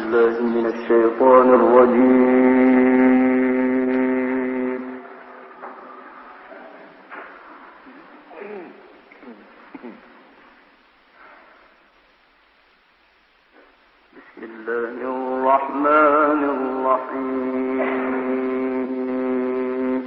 بالله من الشيطان الرجيم. بسم الله الرحمن الرحيم.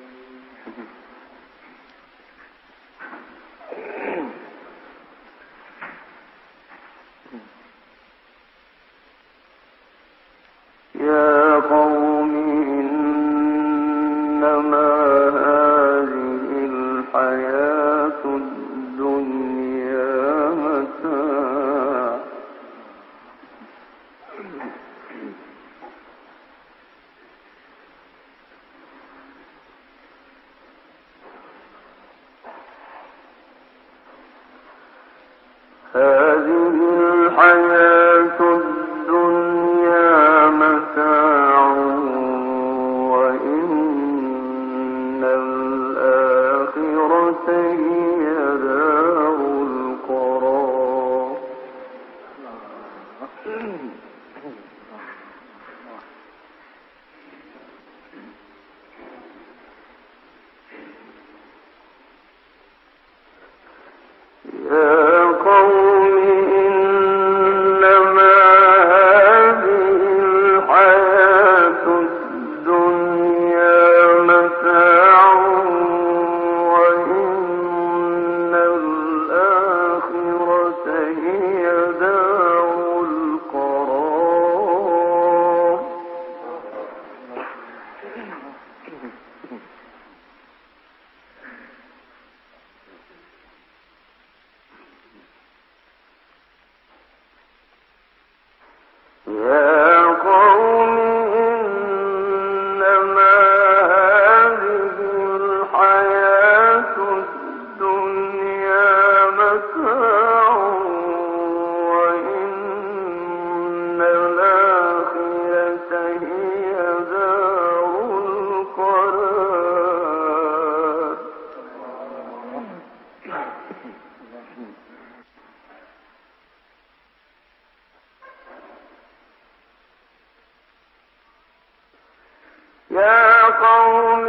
يا قوم إنما هذه الحياة الدنيا متاع هذه الحياة الدنيا متاع وإن الآخرة هي دار القرار. يا قوم إنما هذه الحياة الدنيا متاع وإن الآخرة هي دار القرار. يا قوم إنما هذه الحياة الدنيا متاع وإن الآخرة هي دار القرار. يا قوم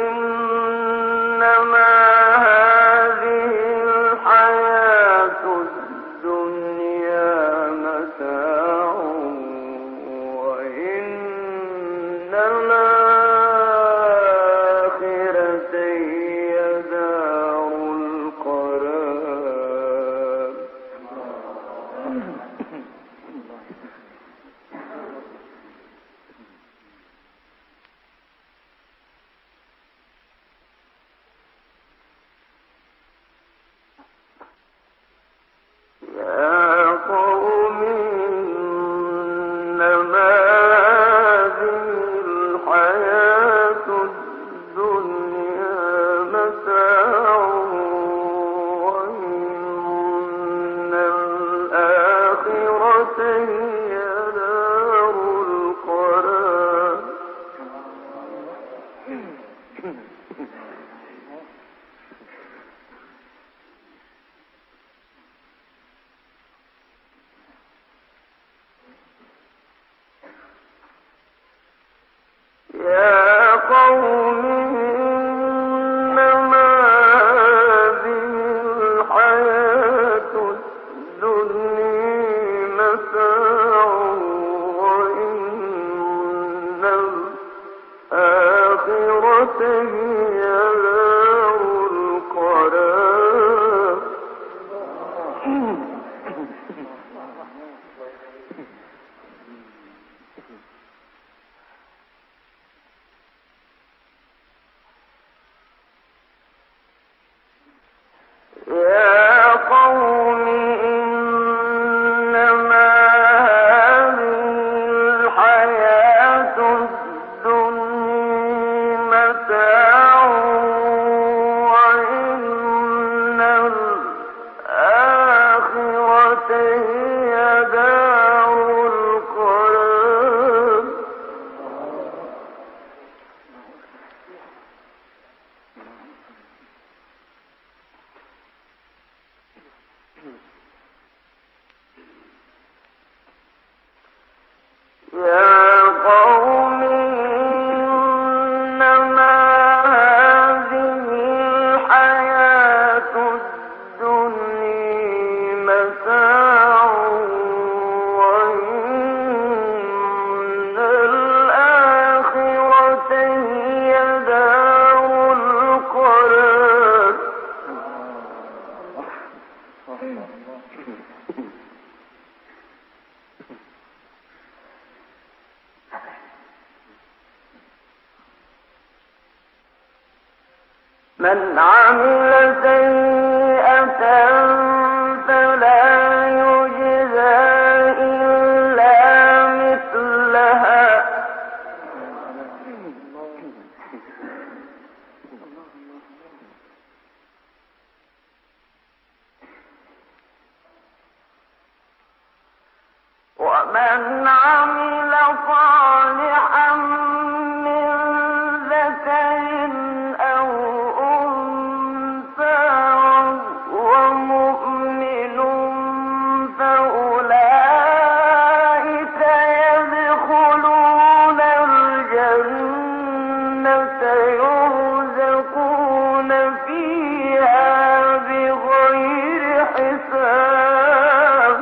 إنما هذه الحياة الدنيا متاع وإن الآخرة هي دار القرار. يا قوم إنما هذه الحياة الدنيا متاع وإن الآخرة هي دار القرار. يا قوم إنما هذه الحياة الدنيا متاع وإن الآخرة هي دار القرار. يا قوم إنما هذه الحياة الدنيا متاع وإن الآخرة هي دار القرار. من عمل سيئة فلا يجزى إلا مثلها ومن عمل صالحا من ذكر أو أنثى وهو مؤمن فأولئك يدخلون الجنة يرزقون فيها بغير حساب.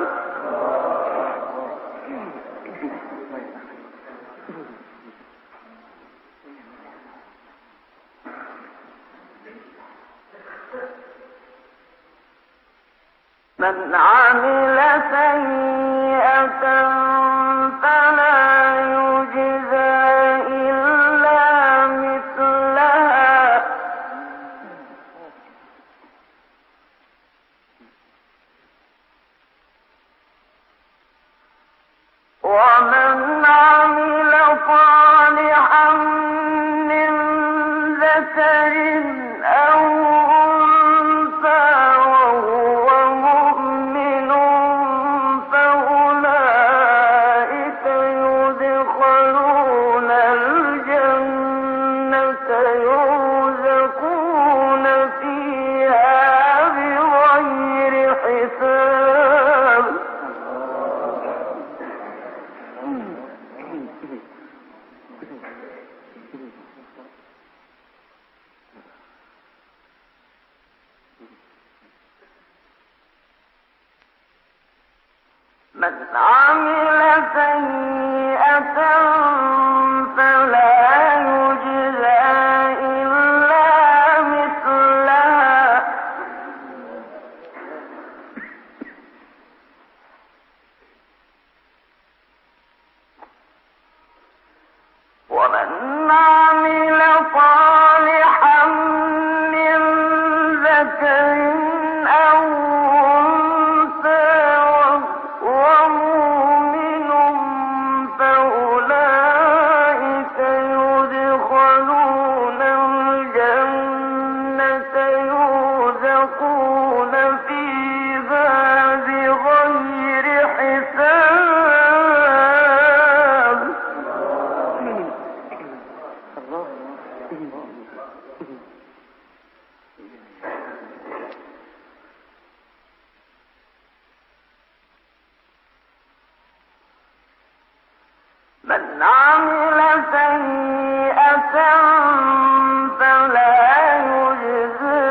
من عمل سيئة فلا يجزى إلا مثلها ومن عمل صالحا من ذكر أو أنثى وهو مؤمن فأولئك يدخلون الجنة يرزقون فيها بغير حساب. من عمل سيئة فلا يجزى إلا مثلها ومن عمل صالحا من ذكر أو أنثى وهو مؤمن فأولئك يدخلون الجنة يرزقون فيها بغير حساب. من عمل سيئة فلا يجزى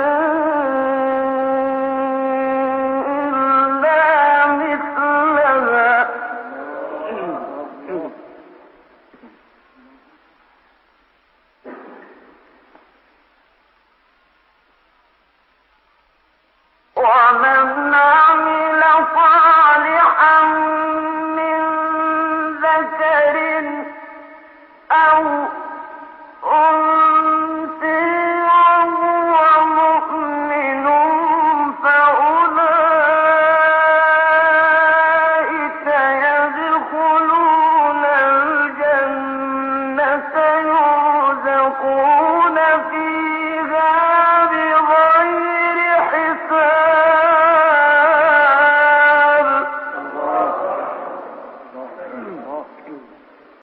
إلا مثلها ومن